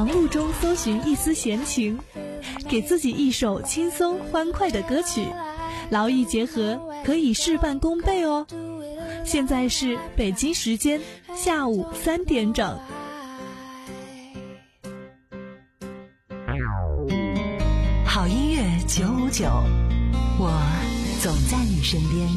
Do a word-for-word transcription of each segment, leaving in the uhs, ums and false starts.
忙碌中搜寻一丝闲情，给自己一首轻松欢快的歌曲，劳逸结合，可以事半功倍哦。现在是北京时间下午三点整。 好音乐九五九，我总在你身边。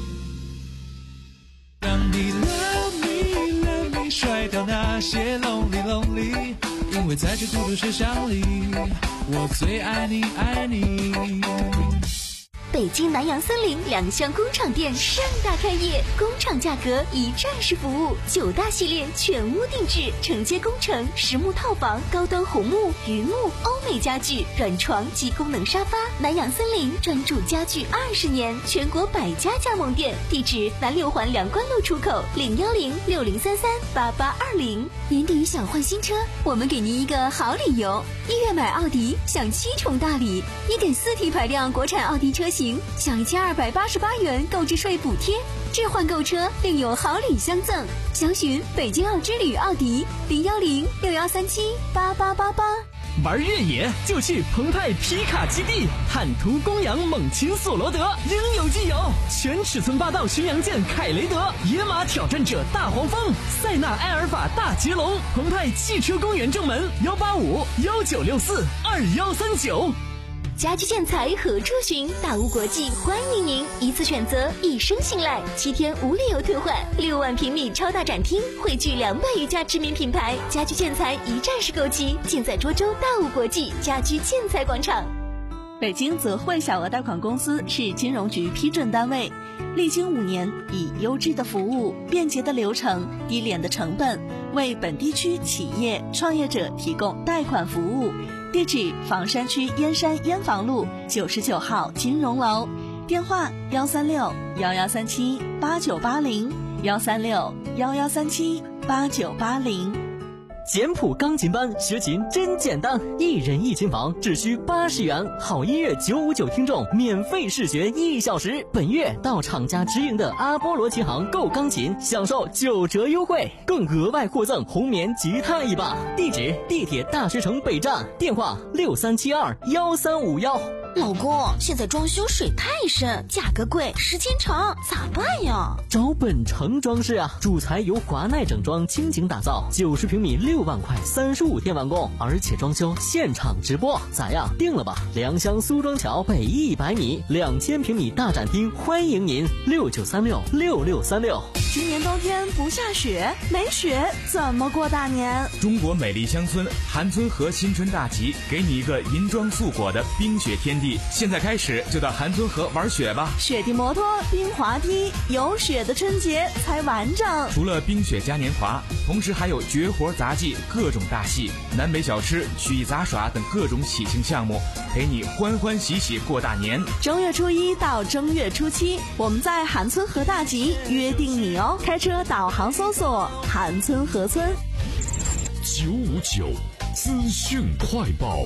让你 love me love me 甩掉那些 lonely lonely， 因为在这孤独世上里，我最爱你爱你。 北京南洋森林两厢工厂店盛大开业，工厂价格一站式服务，九大系列全屋定制，承接工程、实木套房、高端红木、榆木、欧美家具、软床及功能沙发。南洋森林专注家具二十年，全国百家加盟店，地址南六环梁关路出口零幺零六零三三八八二零。年底想换新车，我们给您一个好理由，一月买奥迪享七重大礼，一点四 T 排量国产奥迪车型享一千二百八十八元购置税补贴，置换购车另有好礼相赠。详询北京奥之旅奥迪零幺零六幺三七八八八八。 玩越野就去澎湃皮卡基地，坦途公羊猛禽索罗德，应有尽有。全尺寸霸道巡洋舰凯雷德，野马挑战者大黄蜂，塞纳埃尔法大捷龙。澎湃汽车公园正门幺八五幺九六四二幺三九。 家居建材何处寻？大屋国际欢迎您，一次选择，一生信赖，七天无理由退换，六万平米超大展厅，汇聚两百余家知名品牌，家居建材一站式购齐，尽在涿州大屋国际家居建材广场。 北京泽汇小额贷款公司是金融局批准单位，历经五年，以优质的服务、便捷的流程、低廉的成本，为本地区企业创业者提供贷款服务。地址：房山区燕山燕房路九十九号金融楼，电话：幺三六幺幺三七八九八零，幺三六幺幺三七八九八零。 简谱钢琴班学琴真简单，一人一琴房只需八十元，好音乐九五九听众免费试学一小时。本月到厂家直营的阿波罗琴行购钢琴，享受九折优惠，更额外获赠红棉吉他一把。地址：地铁大学城北站，电话六三七二幺三五幺。 老公，现在装修水太深，价格贵，时间长，咋办呀？ 找本城装饰啊，主材由华奈整装倾情打造，九十平米六万块，三十五天完工，而且装修现场直播，咋样？定了吧？良乡苏庄桥北一百米，两千平米大展厅，欢迎您，六九三六六六三六。 今年冬天不下雪，没雪怎么过大年？ 中国美丽乡村韩村河新春大集，给你一个银装素裹的冰雪天地。现在开始就到韩村河玩雪吧， 雪地摩托、冰滑梯，有雪的春节才完整。 除了冰雪嘉年华，同时还有绝活杂技、各种大戏、南北小吃、曲艺杂耍等各种喜庆项目，陪你欢欢喜喜过大年。 正月初一到正月初七，我们在韩村河大集约定你哦。开车导航搜索韩村河村。 九五九资讯快报。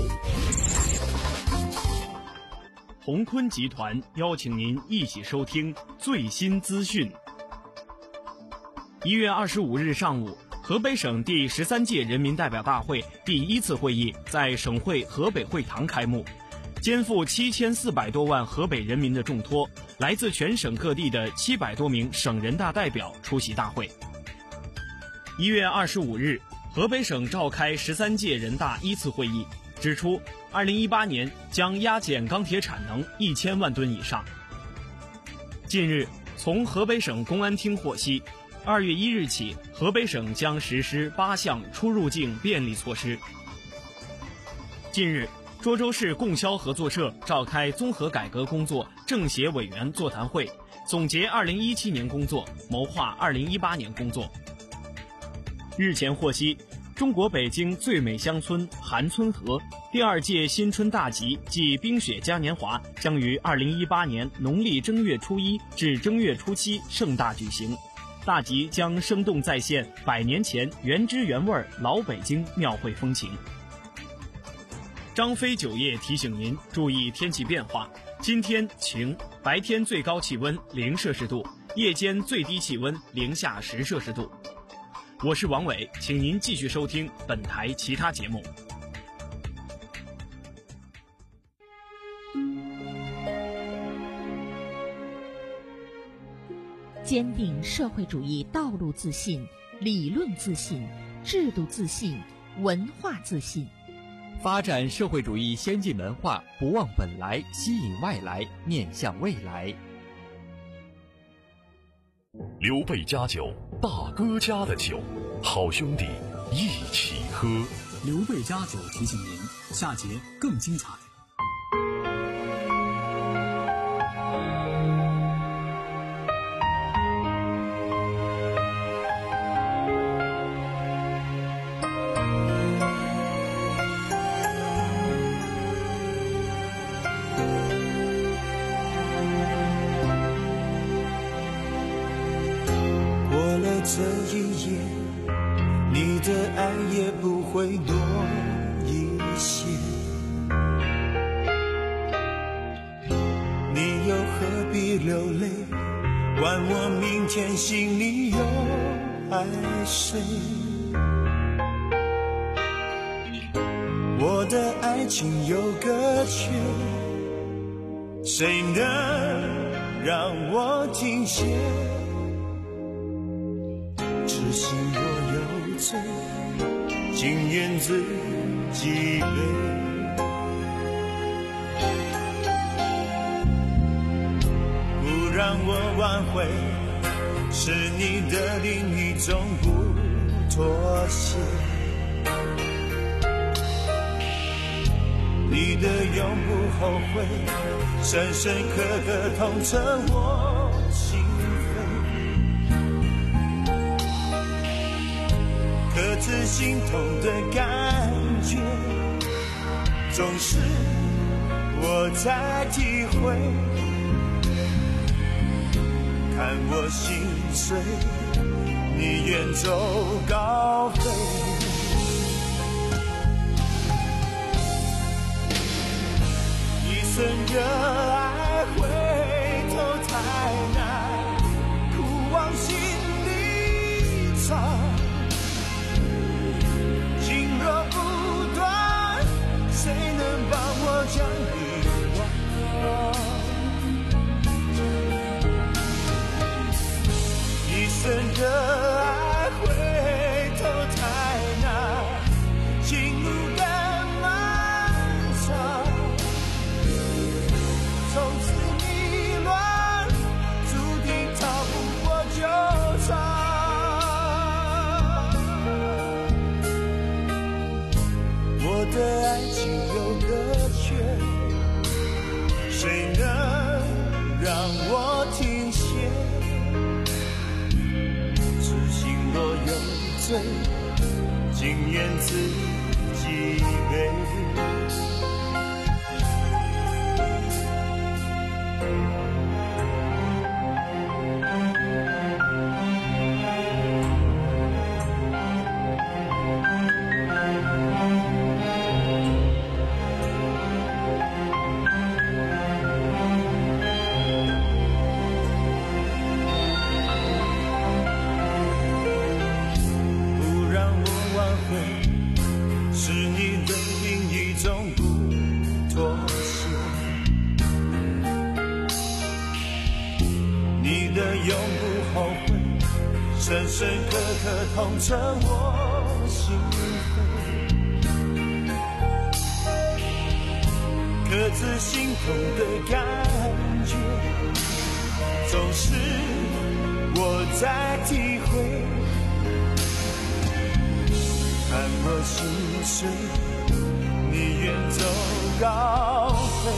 鸿坤集团邀请您一起收听最新资讯。一月二十五日上午，河北省第十三届人民代表大会第一次会议在省会河北会堂开幕，肩负七千四百多万河北人民的重托，来自全省各地的七百多名省人大代表出席大会。一月二十五日，河北省召开十三届人大一次会议，指出二零一八年将压减钢铁产能一千万吨以上。近日，从河北省公安厅获悉，二月一日起，河北省将实施八项出入境便利措施。近日，涿州市供销合作社召开综合改革工作政协委员座谈会，总结二零一七年工作，谋划二零一八年工作。日前获悉，中国北京最美乡村韩村河第二届新春大集暨冰雪嘉年华将于二零一八年农历正月初一至正月初七盛大举行。大集将生动再现百年前原汁原味老北京庙会风情。张飞酒业提醒您注意天气变化，今天晴，白天最高气温零摄氏度，夜间最低气温零下十摄氏度。我是王伟，请您继续收听本台其他节目。 坚定社会主义道路自信、理论自信、制度自信、文化自信。 发展社会主义先进文化，不忘本来，吸引外来，面向未来。 刘备家酒，大哥家的酒，好兄弟一起喝。 刘备家酒提醒您，下节更精彩。 这一夜，你的爱也不会多一些，你又何必流泪，管我明天心里有爱谁。我的爱情有个缺，谁能让我停歇？痴心若有罪，情愿自己背。不让我挽回，是你的另一种不妥协。你的永不后悔，深深刻刻痛彻我心扉。各自心痛的感觉，总是我在体会。看我心碎，你远走高飞。一生热爱回头太难，苦往心里藏。情若不断，谁能帮我将遗忘？一生热爱回头太难，情路更漫长。从此迷乱，注定逃不过纠缠。我的爱情有个缺，谁能让我停歇？痴心若有罪，情愿自己背。是你的另一种不妥协，你的永不后悔，深深刻刻痛彻我心扉。各自心痛的感觉，总是我在体会。看我心碎，你远走高飞。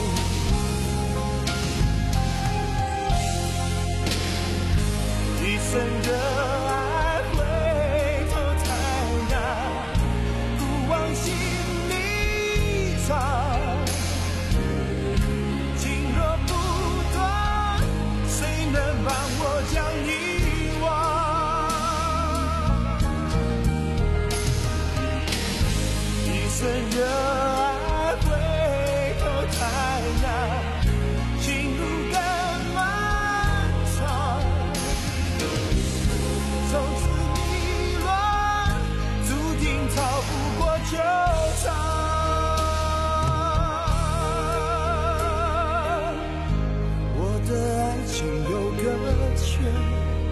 一生热爱回头太难，不往心里藏。情若不断，谁能帮我将遗忘？一生热爱回头太难，情路更漫长。从此迷乱，注定逃不过纠缠。我的爱情有个缺，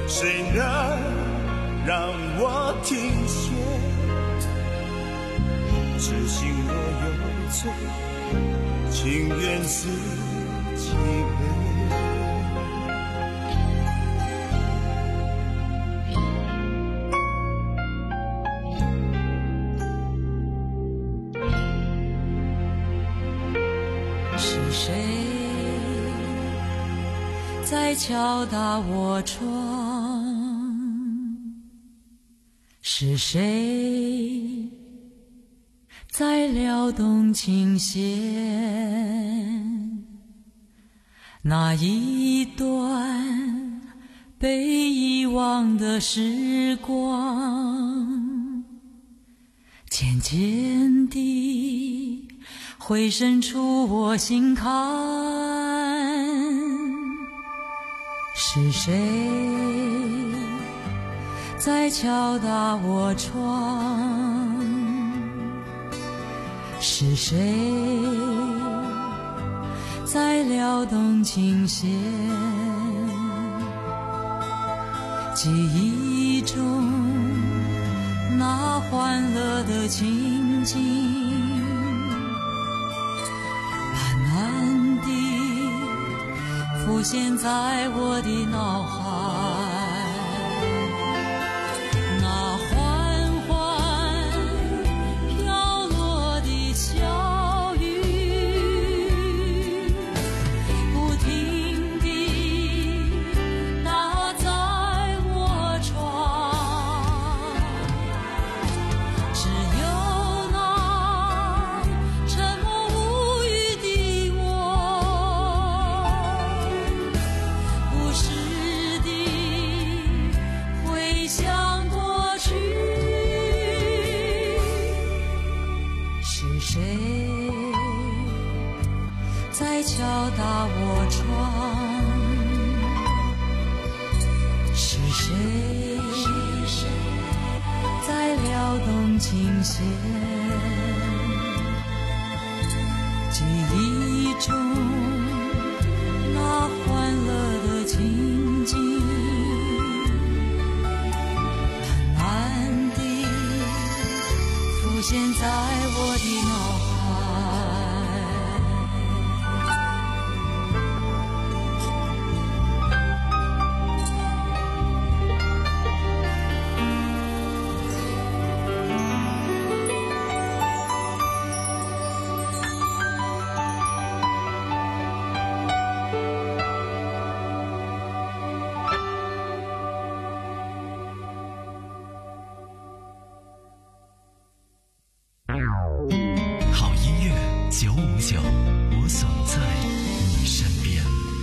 谁能让我停歇？痴心若有罪，情愿死几回。 是谁在敲打我窗？是谁在撩动琴弦？那一段被遗忘的时光，渐渐地回渗出我心坎。是谁在敲打我窗？是谁在撩动琴弦？记忆中那欢乐的情景，慢慢地浮现在我的脑海。那缓缓飘落的小雨，不停地打在我窗。只有那沉默无语的我，不时地回想过去。是谁在敲打我窗？是谁在撩动琴弦？记忆中那欢乐的情景，慢慢地浮现在我的脑海。 好音乐九五九，我总在你身边。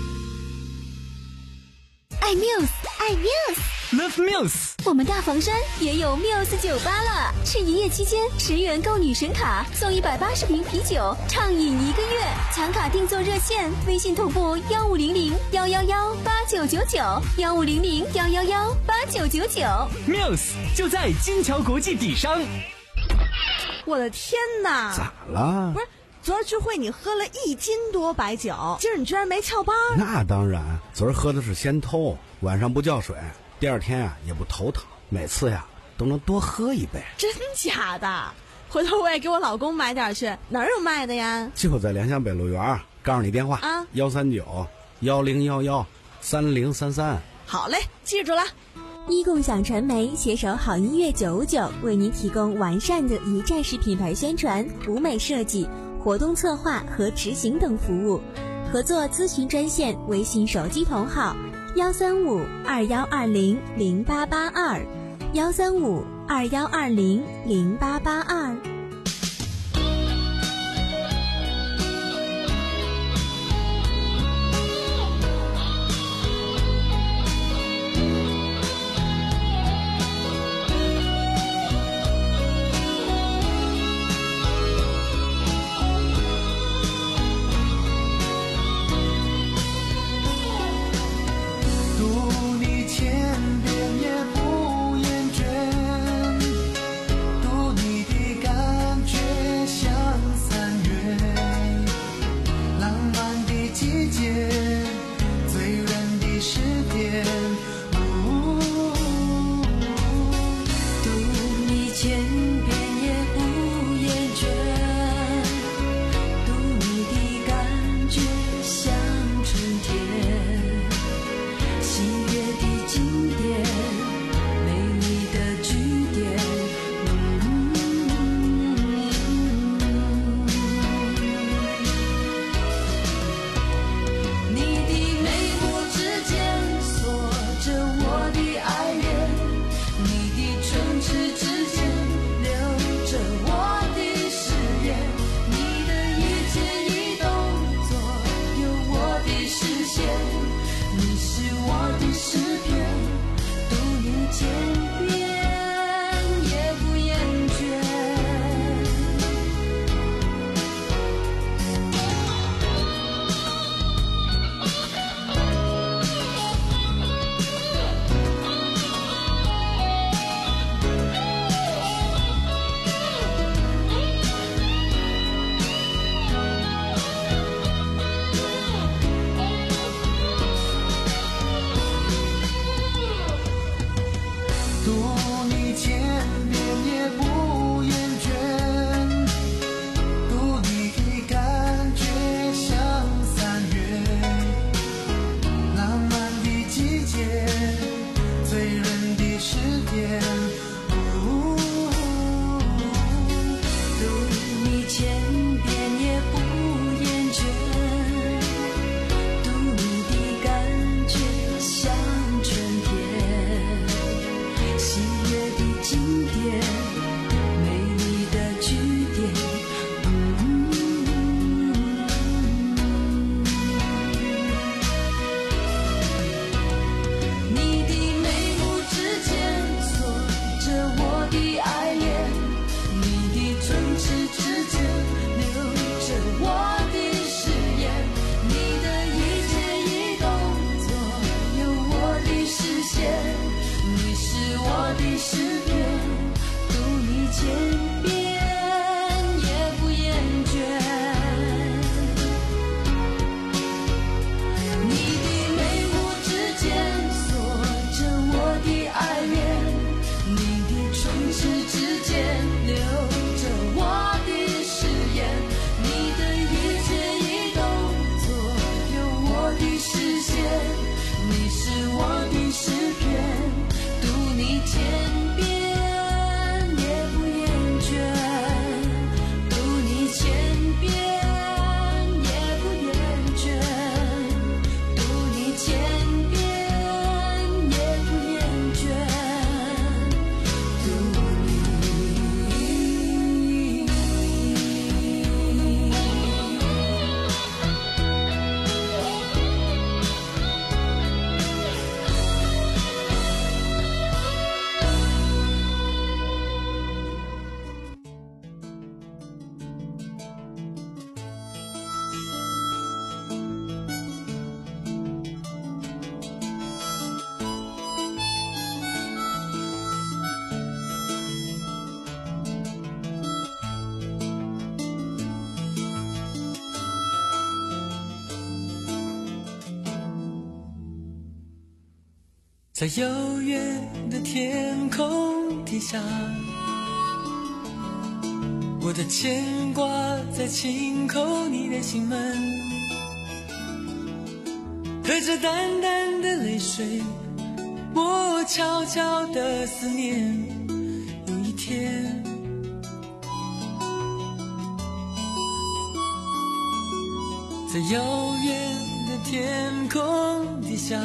爱 Muse， 爱 Muse，Love Muse。 我们大房山也有 Muse 酒吧了，是一夜期间十元购女神卡，送一百八十瓶啤酒，畅饮一个月。抢卡定做热线，微信同步幺五零零幺幺幺八九九九，幺五零零幺幺幺八九九九。 Muse 就在金桥国际底商。 我的天哪！ 咋了？ 不是，昨儿聚会你喝了一斤多白酒，今儿你居然没翘班？ 那当然，昨儿喝的是先偷，晚上不叫水，第二天呀、啊、也不头疼，每次呀都能多喝一杯。 真假的？回头我也给我老公买点去，哪儿有卖的呀？ 就在联想北路园，告诉你电话啊，幺三九幺零幺幺三零三三。 好嘞，记住了。 一共享传媒携手好音乐九五九，为您提供完善的一站式品牌宣传、舞美设计、活动策划和执行等服务。合作咨询专线：微信手机同号幺三五二幺二零零八八二，幺三五二幺二零零八八二。 千遍也不厌倦，读你的感是我的诗篇，读你千遍也不厌倦。 在遥远的天空底下，我的牵挂在轻叩你的心门，和着淡淡的泪水，我悄悄的思念。有一天，在遥远的天空底下，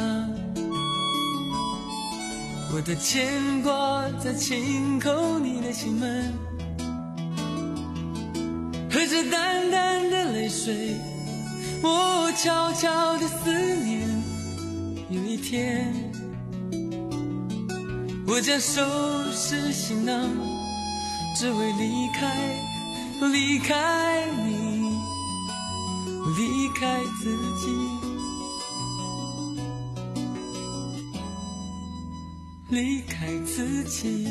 我的牵挂在轻叩你的心门，和着淡淡的泪水，我悄悄的思念。有一天，我将收拾行囊，只为离开，离开你，离开自己，离开自己。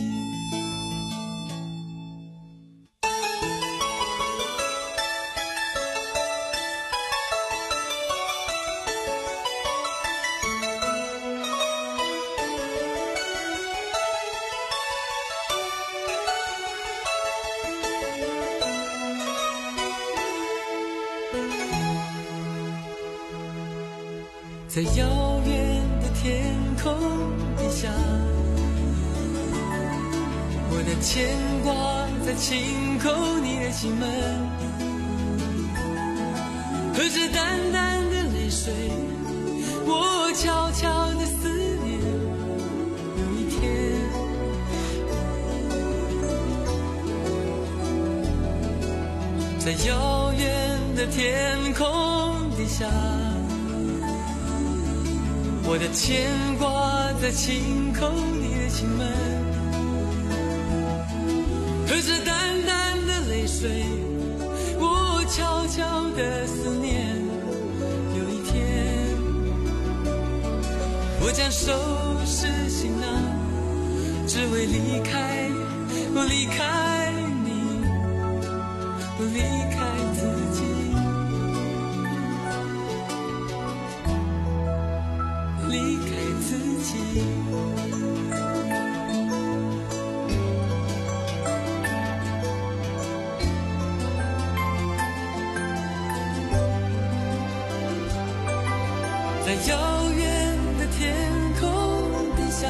在遥远的天空底下，我的牵挂在轻叩你的心门，和着淡淡的泪水，我悄悄的思念。有一天，在遥远的天空底下，我我的牵挂在轻叩你的心门，和着淡淡的泪水，我悄悄的思念。有一天，我将收拾行囊，只为离开，离开你，离开自己，离开自己。在遥远的天空底下，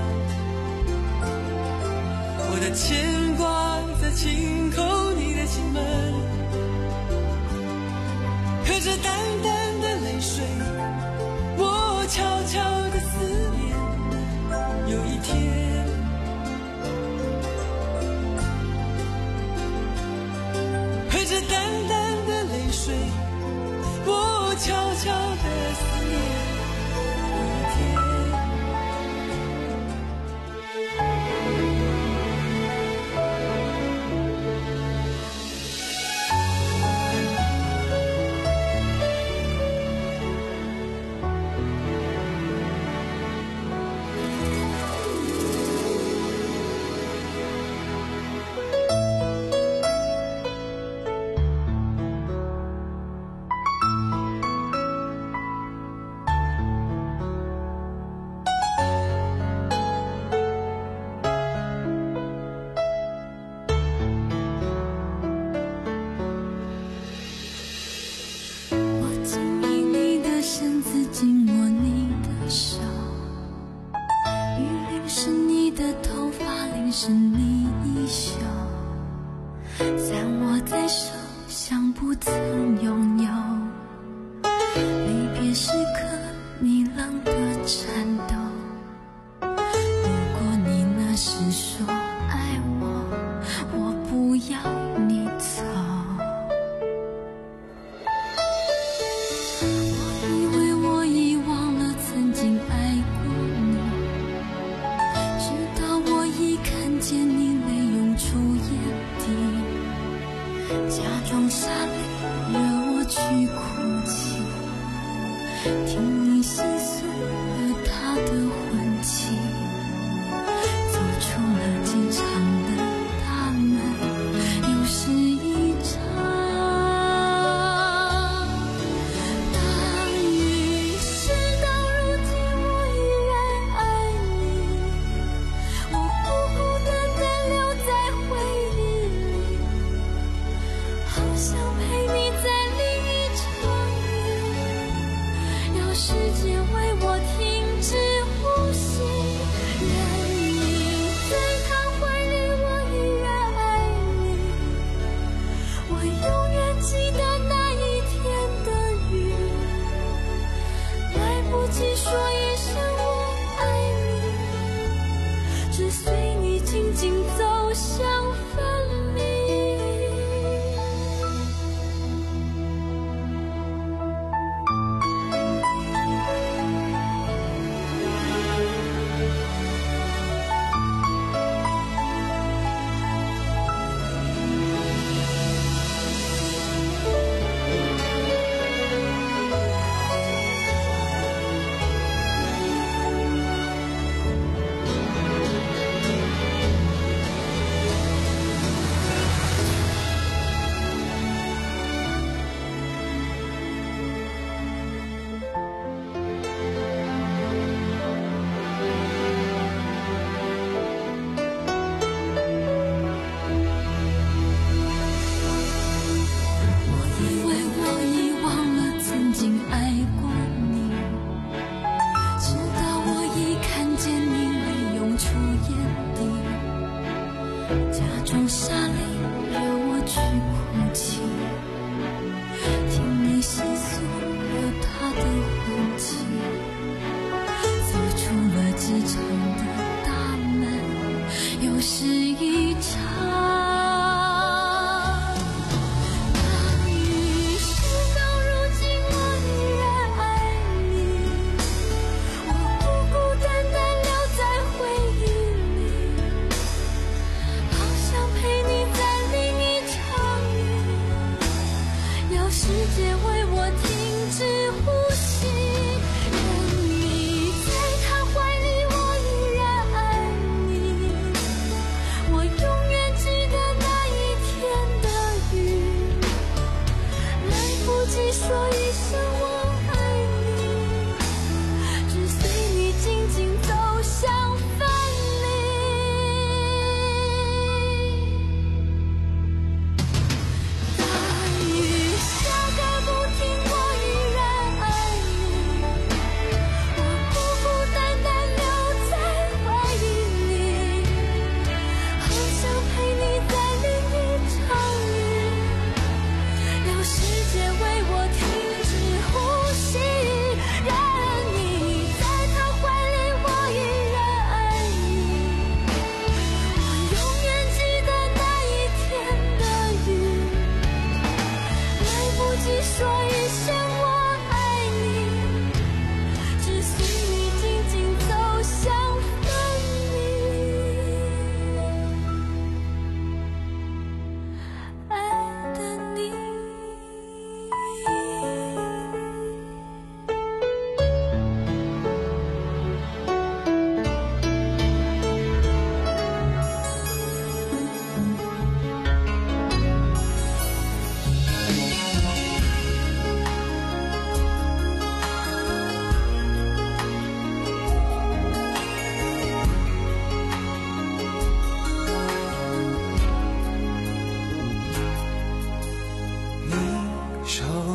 我的牵挂在轻叩你的心门，和着淡淡的泪水，我悄悄的思念。有一天，和着淡淡的泪水，我悄悄的思念。 是你衣袖，散握在手，像不曾拥有。离别时刻，你冷的颤抖。如果你那时说爱我，我不要你走。我以为我遗忘了曾经爱过你，直到我一看见你泪涌出眼底，假装洒泪惹我去哭泣，听你细诉和他的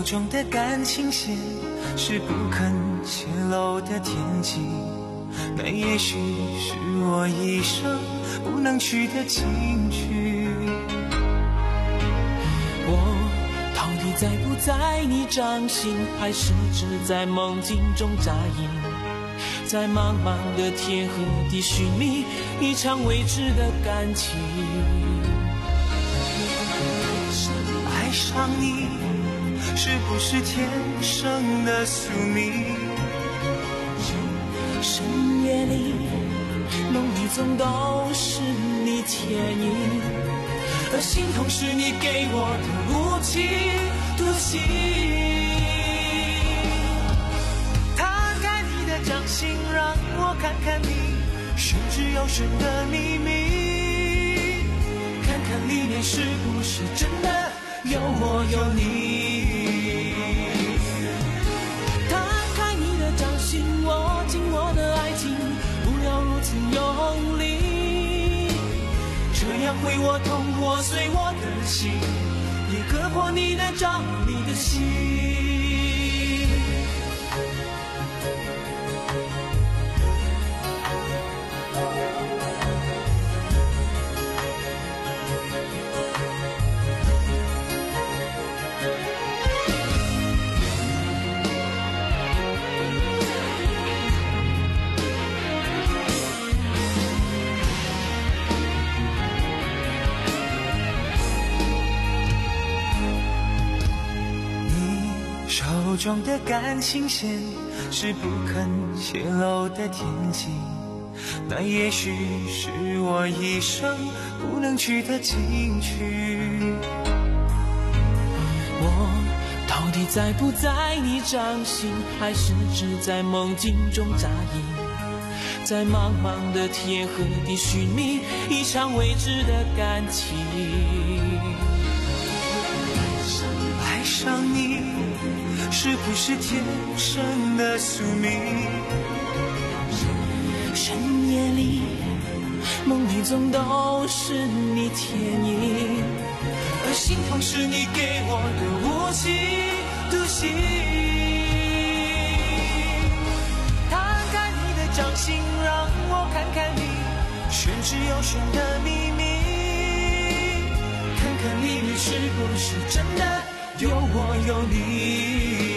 中的感情线是不肯泄露的天机，那也许是我一生不能取的情趣。我到底在不在你掌心，还是只在梦境中扎营，在茫茫的天和地寻觅一场未知的感情。爱上你是不是天生的宿命？深夜里梦里总都是你倩影，而心痛是你给我的无情独行。摊开你的掌心，让我看看你玄之又玄的秘密，看看里面是不是真的有我有你。摊开你的掌心，握紧我的爱情，不要如此用力，这样会我痛破碎我的心，也割破你的掌，你的心。手中的感情线是不肯泄露的天机，那也许是我一生不能取的情趣。我到底在不在你掌心，还是只在梦境中扎营，在茫茫的天和地寻觅一场未知的感情。爱上你是不是天生的宿命？深夜里梦里总都是你倩影，而心痛是你给我的无情独行。摊开你的掌心，让我看看你玄之又玄的秘密，看看里面是不是真的有我有你。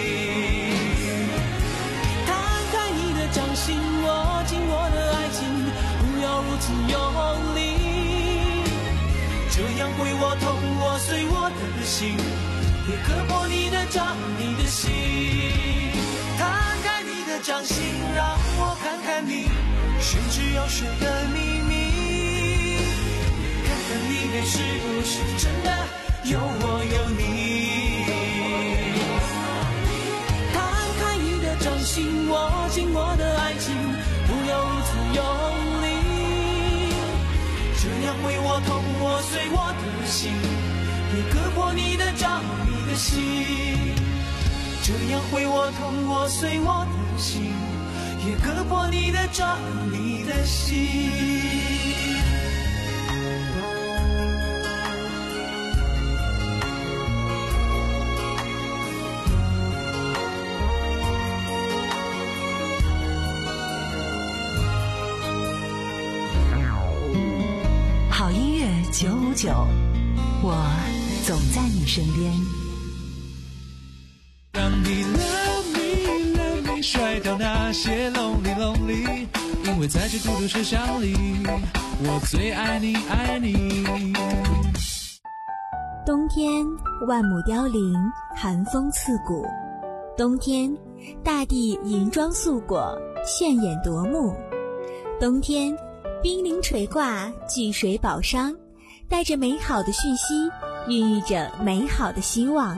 摊开你的掌心，握紧我的爱情，不要如此用力，这样会我痛我碎我的心，也割破你的掌，你的心。摊开你的掌心，让我看看你玄之又玄的秘密，看看里面是不是真的有我有你。掌心握紧我的爱情，不要如此用力，这样会我痛我碎我的心，也割破你的掌，你的心。这样会我痛我碎我的心，也割破你的掌，你的心。 好音乐九五九，我总在你身边。 让你 love me love me 甩掉那些 lonely lonely， 因为在这孤独车厢里，我最爱你爱你。 冬天万亩凋零，寒风刺骨。冬天大地银装素裹，炫眼夺目。冬天冰凌垂挂，巨水宝商，带着美好的讯息，孕育着美好的希望。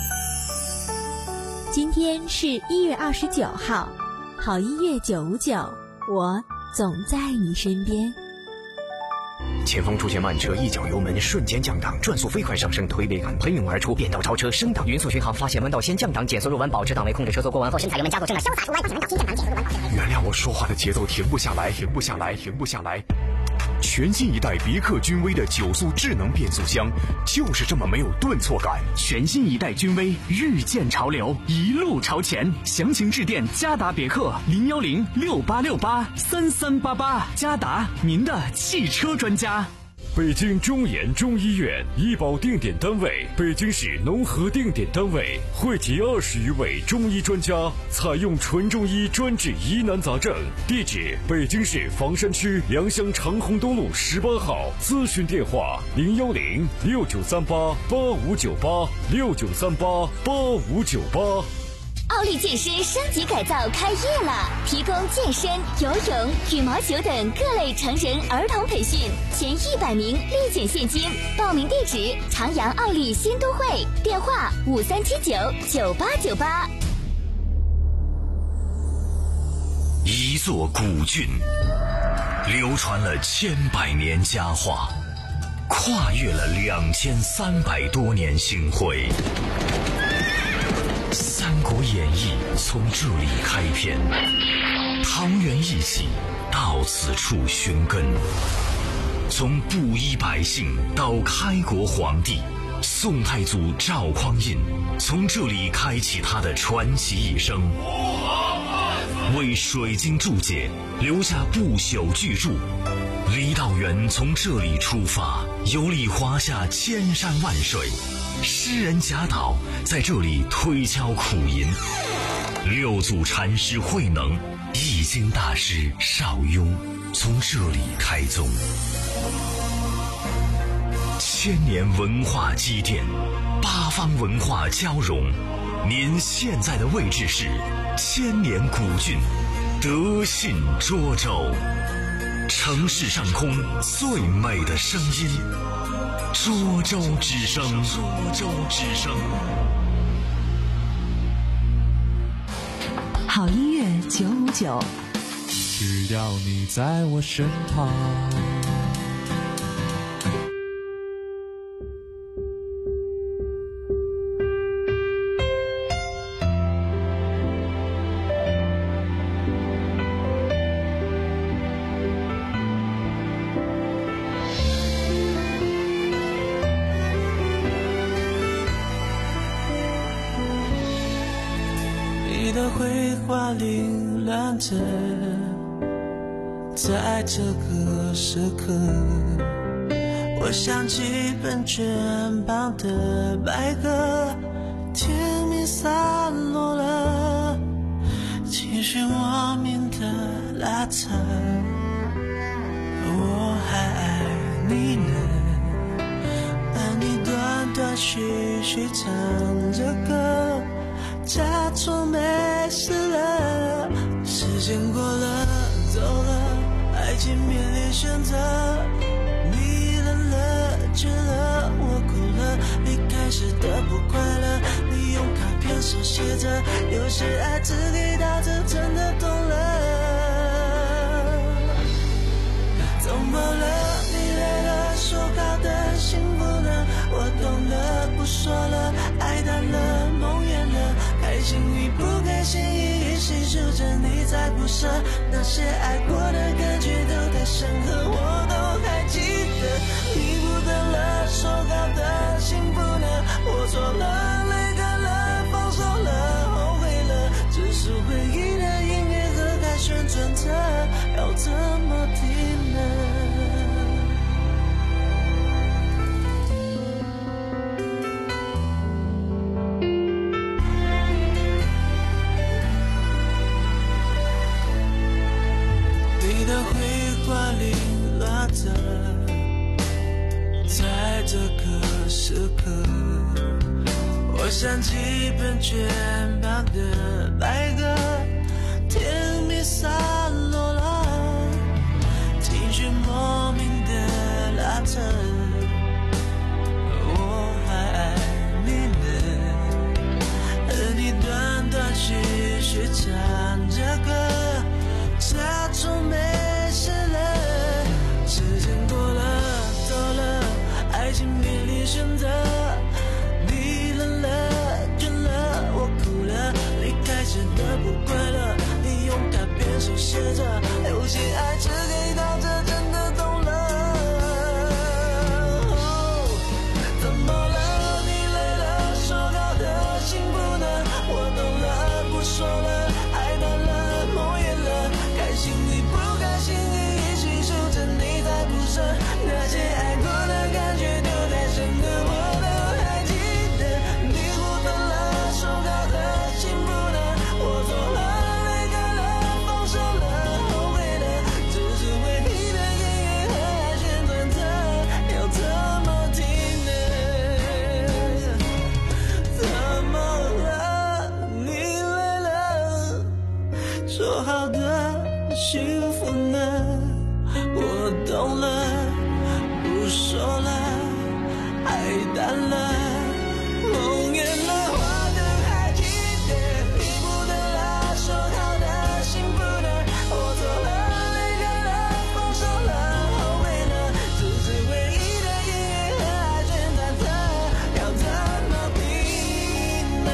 今天是一月二十九号，好音乐九五九，我总在你身边。 前方出现慢车，一脚油门瞬间降档，转速飞快上升，推背感喷涌而出，变道超车升档，匀速巡航，发现弯道先降档，减速入弯，保持档位，控制车速过弯后，身踩油门加速，正在潇洒出弯，发现弯道先降档，减速入弯，保持档。 原谅我说话的节奏停不下来，停不下来，停不下来。 全新一代别克君威的九速智能变速箱，就是这么没有顿挫感。 全新一代君威日渐潮流，一路朝前。详情致电嘉达别克零幺零六八六八三三八八，嘉达，您的汽车专家。 北京中研中医院医保定点单位，北京市农合定点单位，汇集二十余位中医专家，采用纯中医专治疑难杂症。地址：北京市房山区良乡长虹东路十八号。咨询电话：零幺零六九三八八五九八六九三八八五九八。 奥利健身升级改造开业了，提供健身、游泳、羽毛球等各类成人儿童培训，前一百名立减现金。报名地址：长阳奥利新都会，电话五三七九九八九八。 一座古郡，流传了千百年佳话，跨越了两千三百多年星辉。《三国演义》从这里开篇，桃园义气到此处寻根。从布衣百姓到开国皇帝，宋太祖赵匡胤从这里开启他的传奇一生，为水晶注解留下不朽巨著。李道元从这里出发，游历华夏千山万水。诗人贾岛在这里推敲苦吟，六祖禅师慧能、易经大师邵雍从这里开宗。千年文化积淀，八方文化交融。您现在的位置是千年古郡德信涿州，城市上空最美的声音。涿州之声，涿州之声。 好音乐九五九， 只要你在我身旁。 你的绘画凌乱着，在这个时刻，我想起本卷旁的白鸽，天明散落了，情绪莫名的拉扯，我还爱你呢，而你断断续续唱着歌，假装没事了，时间过了，走了，爱情面临选择，你冷了，倦了，我哭了，离开时的不快乐，你用卡片手写着，有些爱只给到这，真的懂了。怎么了？你累了，说好的幸福呢？我懂了，不说了，爱淡了，梦远了，开心与不开心一一细数着，你在不舍，那些爱过的感觉都太深刻，我都还记得。你不等了，说好的幸福呢？我错了，泪干了，放手了，后悔了，只是回忆的音乐和凯旋转折，要怎么停呢？凌乱着，在这个时刻，我想起本卷旁的白鸽，天明散落了，情绪莫名的拉扯，我还爱你呢，而你断断续续唱着歌，假装没事了，时间过了，走了，爱情面临选择，你冷了，倦了，我哭了，离开时的不快乐，你用卡片手写着，有些爱只给到这，真的懂了。 幸福呢？我懂了，不说了，爱淡了，梦远了，花灯还记得，拼不得了，说好的幸福呢？我错了，离开了，放手了，后悔了，只是唯一的意义和爱全在这，要怎么比呢？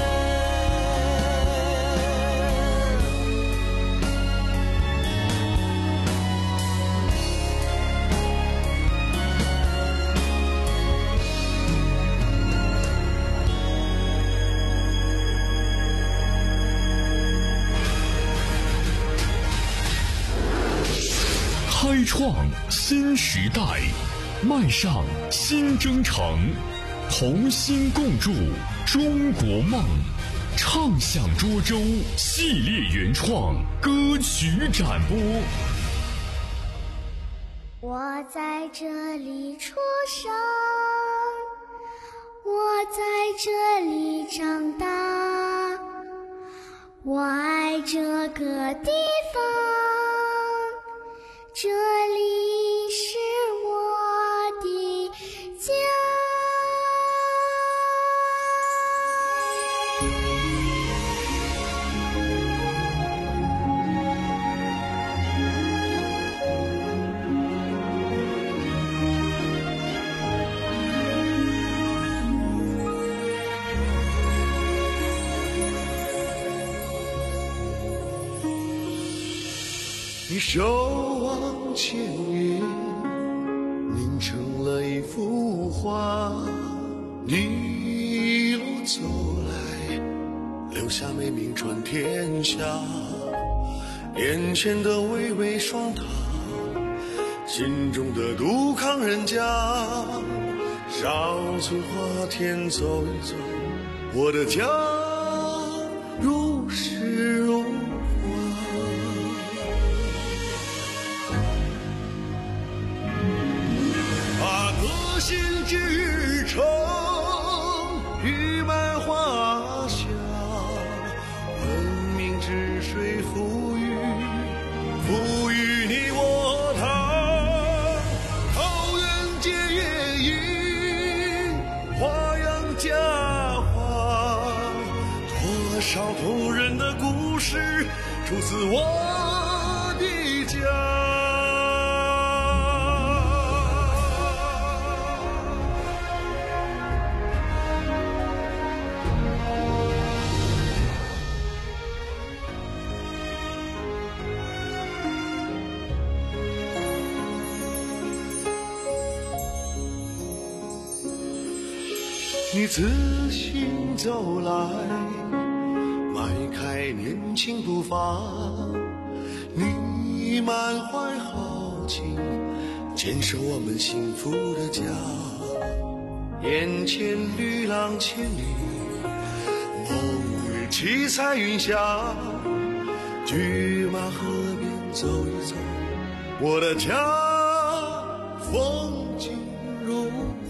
开创新时代，迈上新征程，同心共筑中国梦。畅享涿州系列原创歌曲展播。 我在这里出生，我在这里长大，我爱这个地方，这里是我的家。 你守望千年，凝成了一幅画。你一路走来，留下美名传天下。眼前的巍巍双塔，心中的杜康人家。少村花田走一走，我的家如诗如个性之城，誉满华夏，文明之水赋予，赋予你我他。桃源结夜莺，花样佳话，多少动人的故事出自我的家。你自行走来，迈开年轻步伐，你满怀豪情，坚守我们幸福的家。眼前绿浪千里，梦与七彩云霞，驹马河边走一走，我的家风景如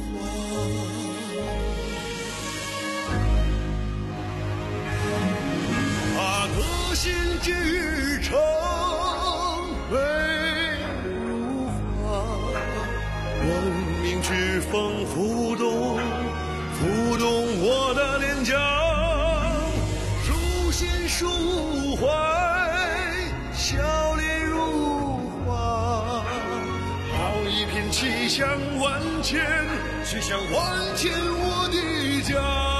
个性之城，美如画，文明之风浮动，浮动我的脸颊。书信抒怀，笑脸如花，好一片气象万千，气象万千我的家。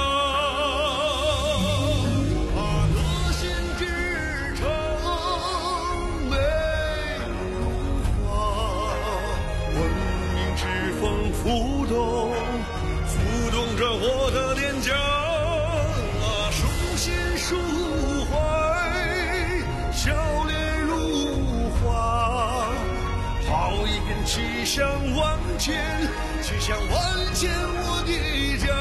浮动，浮动着我的脸颊，啊，书信抒怀，笑脸如花，好一片气象万千，气象万千我的家。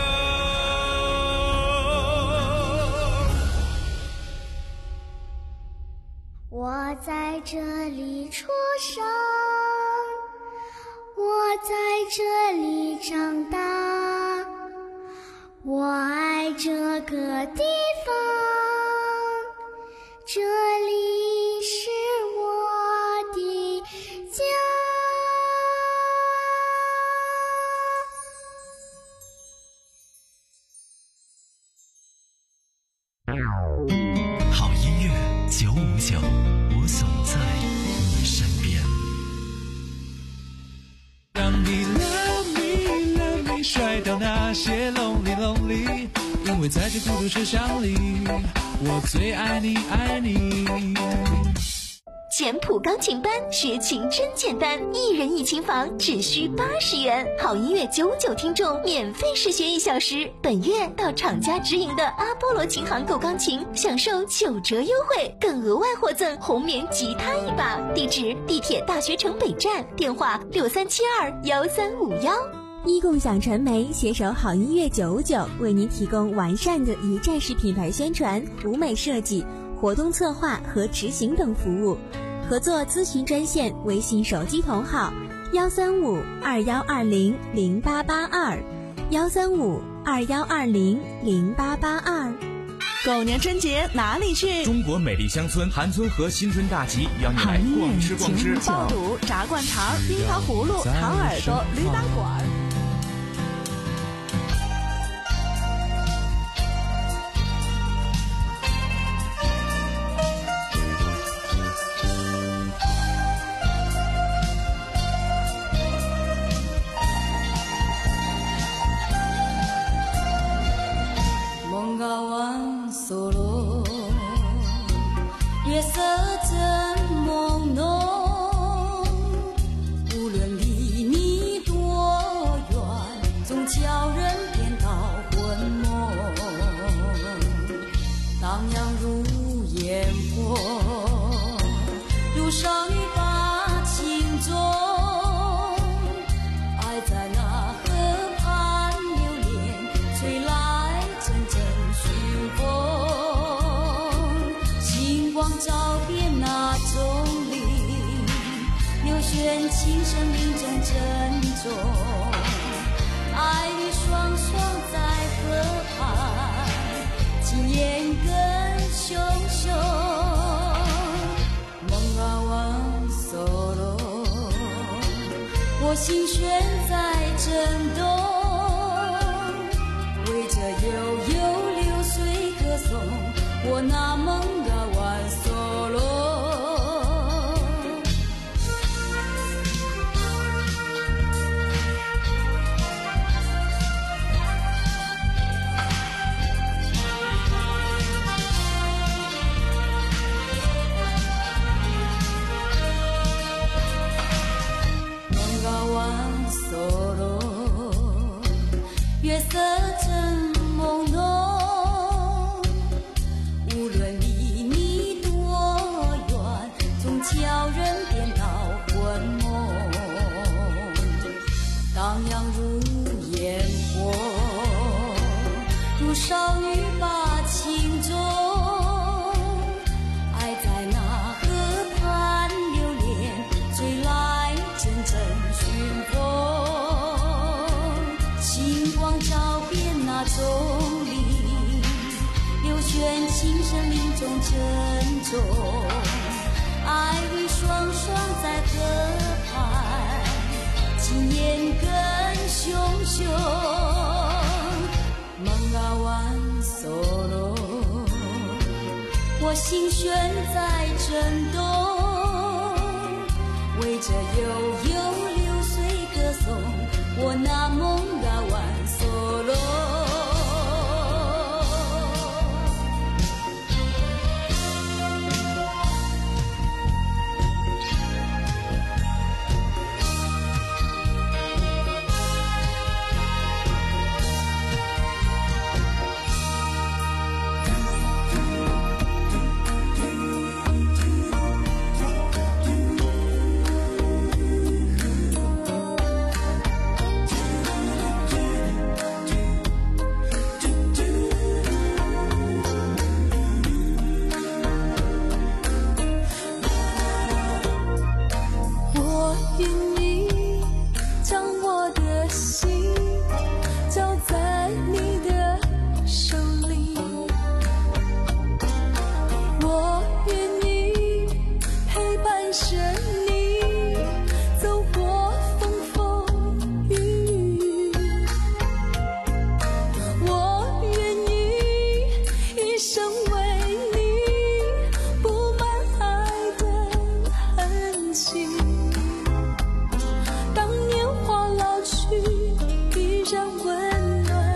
我在这里出生，我在这里长大，我爱这个地方，这里是我些 lonely lonely， 因为在这孤独车厢里，我最爱你爱你。 简谱钢琴班学琴真简单，一人一琴房只需八十元，好音乐九九听众免费试学一小时。本月到厂家直营的阿波罗琴行购钢琴，享受九折优惠，更额外获赠红棉吉他一把。地址：地铁大学城北站，电话六三七二幺三五幺。 一共享传媒携手好音乐九五九，为您提供完善的一站式品牌宣传、舞美设计、活动策划和执行等服务。合作咨询专线：微信手机同号幺三五二幺二零零八八二幺三五二幺二零零八八二。 狗年春节哪里去？ 中国美丽乡村韩村和新春大集邀你来逛吃逛吃， 爆肚、炸灌肠、冰糖葫芦、糖耳朵、驴打滚。 月色真朦胧，无论离你多远，总叫人颠倒魂梦。荡漾如烟火，如少女把情种，爱在那河畔流连，吹来阵阵熏风。光照遍那钟灵，流旋琴声林中珍重。爱侣双双在河畔，今夜更汹汹。梦啊望索罗，我心弦在震动，为这悠悠流水歌颂，我那梦啊万索罗。梦啊万索罗，月色真朦胧。叫人颠倒魂梦，荡漾如烟火，如少女把情种，爱在那河畔流连，吹来阵阵熏风。星光照遍那钟灵，流旋琴声林中珍重。爱侣双双在河畔，今夜更汹汹。梦啊万索罗，我心弦在震动，为这悠悠流水歌颂，我那梦啊万索罗。 当年华老去，依然温暖。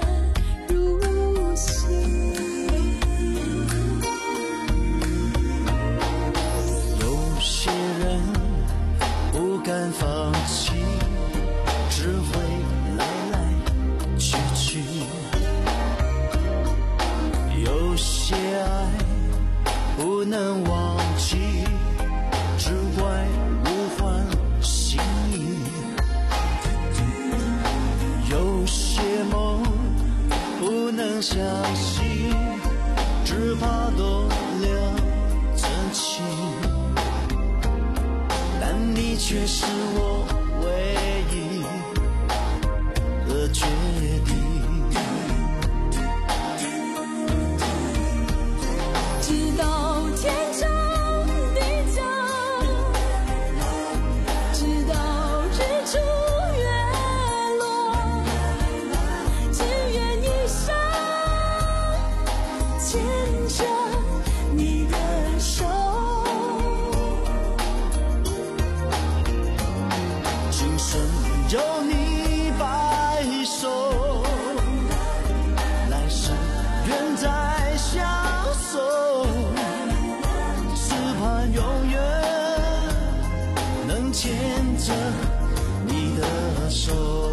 能相信，只怕动了真情，但你却是我唯一的决定。 直到天长地久，直到日出月落，只愿一生牵着你的手。 今生有你白首，来生愿再相守，只盼永远能牵着你的手。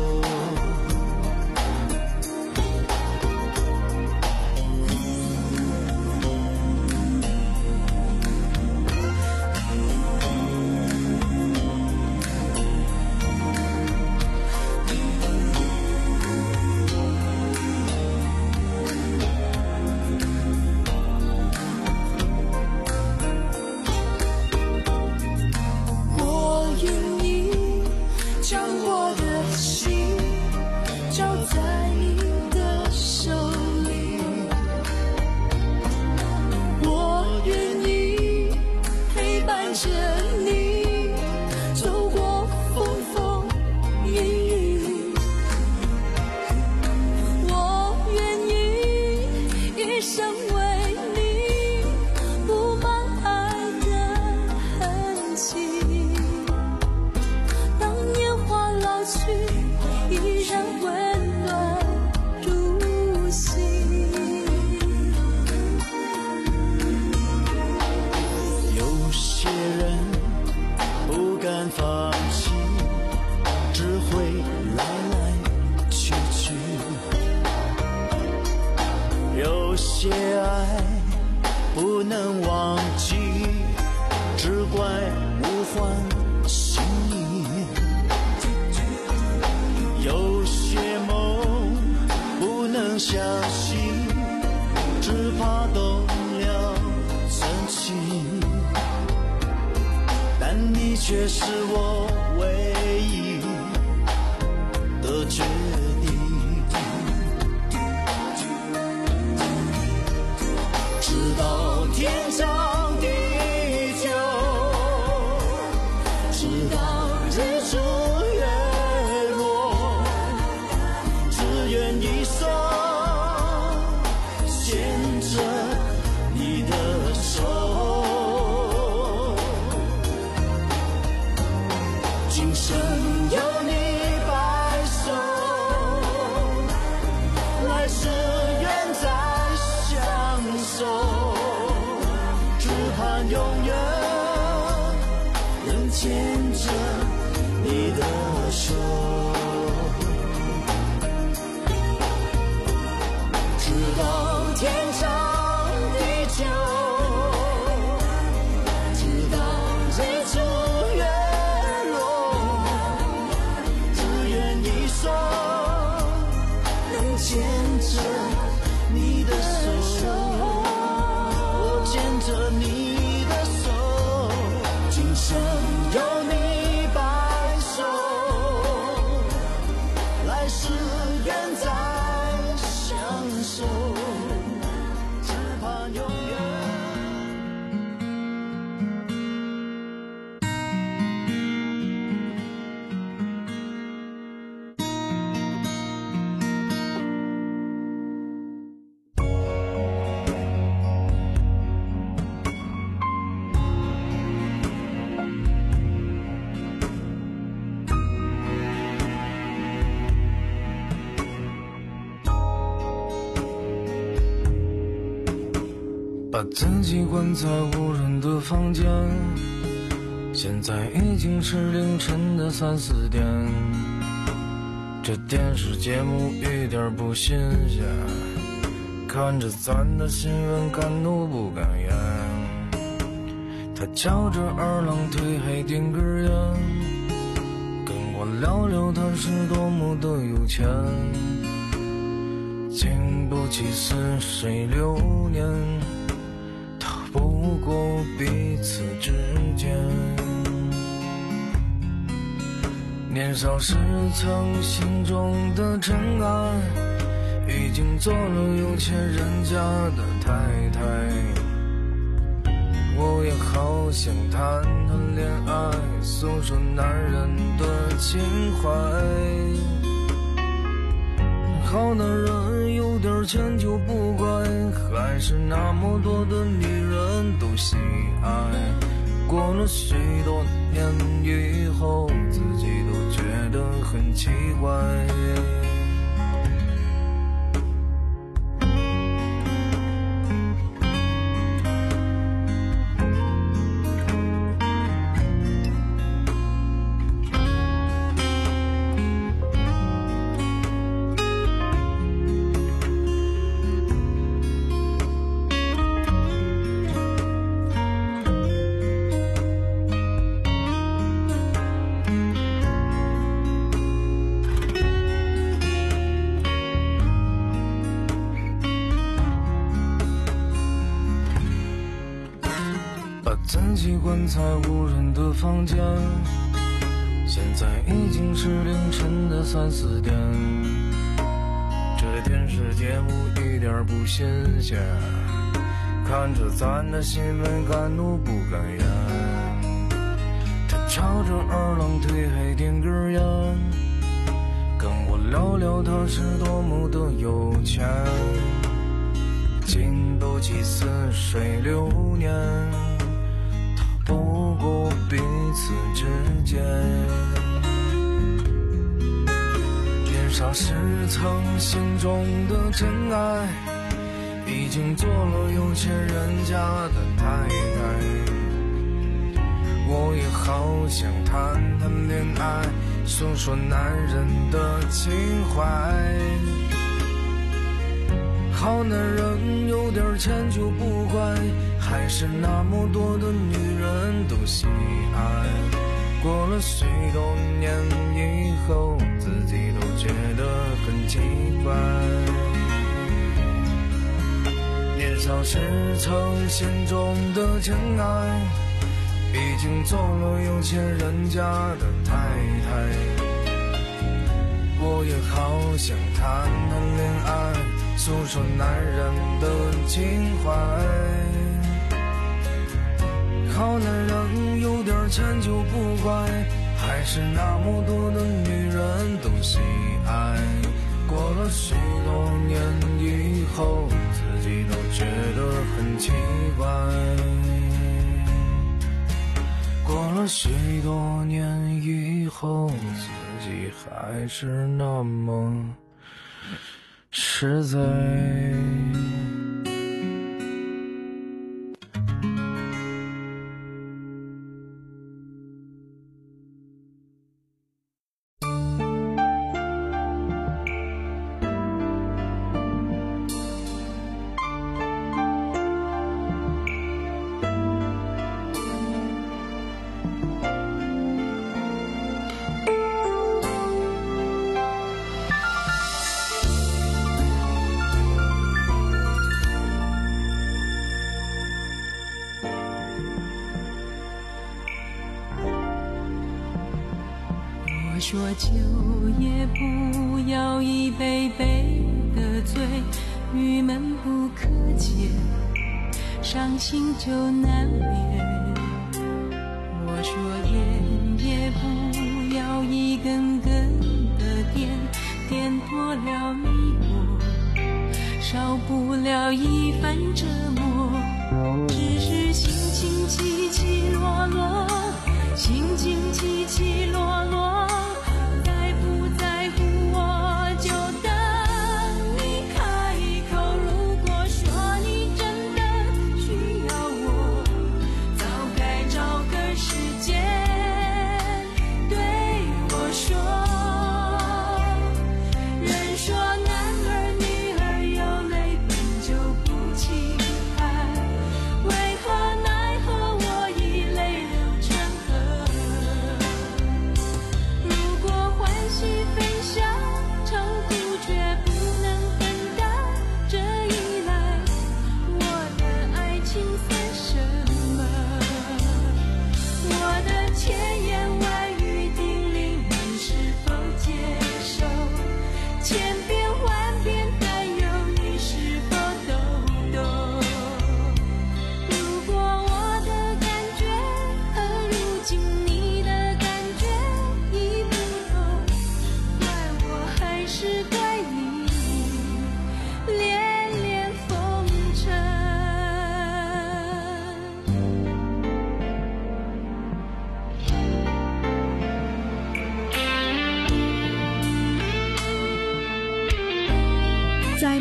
我愿意将我的心交在你的手里，我愿意陪伴着你走过风风雨雨，我愿意一生为你布满爱的痕迹。当年华老去，依然温暖如昔。 有些人不敢放弃，只会来来去去。有些爱不能忘记，只怪无还心意。有些梦不能相信，只怕动了真情，但你却是我唯一的决定。直到天长地久，直到日出月落，只愿一生牵着你的手。今生有你白首，来世愿再相守，只盼永远能牵着你的手。直到天长地久，直到日出月落，只愿一生能牵着你的手，我牵着你的手。今生有你白首，来世愿再相守，只盼永远。 把自己关在无人的房间，现在已经是凌晨的三四点。这电视节目一点不新鲜，看着咱的新闻敢怒不敢言。他翘着二郎腿还点根烟，跟我聊聊他是多么的有钱。 经不起似水流年，逃不过彼此之间。年少时曾心中的尘埃，已经做了有钱人家的太太。我也好想谈谈恋爱，诉说男人的情怀。好男人有点钱就不怪，还是那么多的女人都喜爱。过了许多年以后，自己都觉得很奇怪。自己关在无人的房间，现在已经是凌晨的三四点。这电视节目一点不新鲜，看着咱的新闻敢怒不敢言。他朝着二郎腿还点根烟，跟我聊聊他是多么的有钱。经不起似水流年，不过彼此之间。年少时曾心中的真爱，已经做了有钱人家的太太。我也好想谈谈恋爱，诉说男人的情怀。好男人有点钱就不怪，还是那么多的女人都喜爱。过了许多年以后，自己都觉得很奇怪。年少时曾心中的真爱，已经做了有钱人家的太太。我也好想谈谈恋爱，诉说男人的情怀。好男人有点钱就不怪，还是那么多的女人都喜爱。过了许多年以后，自己都觉得很奇怪。过了许多年以后，自己还是那么实在。 我说酒也不要一杯杯的醉，郁闷不可解，伤心就难免。我说烟也不要一根根的点，点多了迷惑，少不了一番折磨。只是心情起起落落，心情起起落落。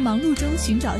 忙碌中寻找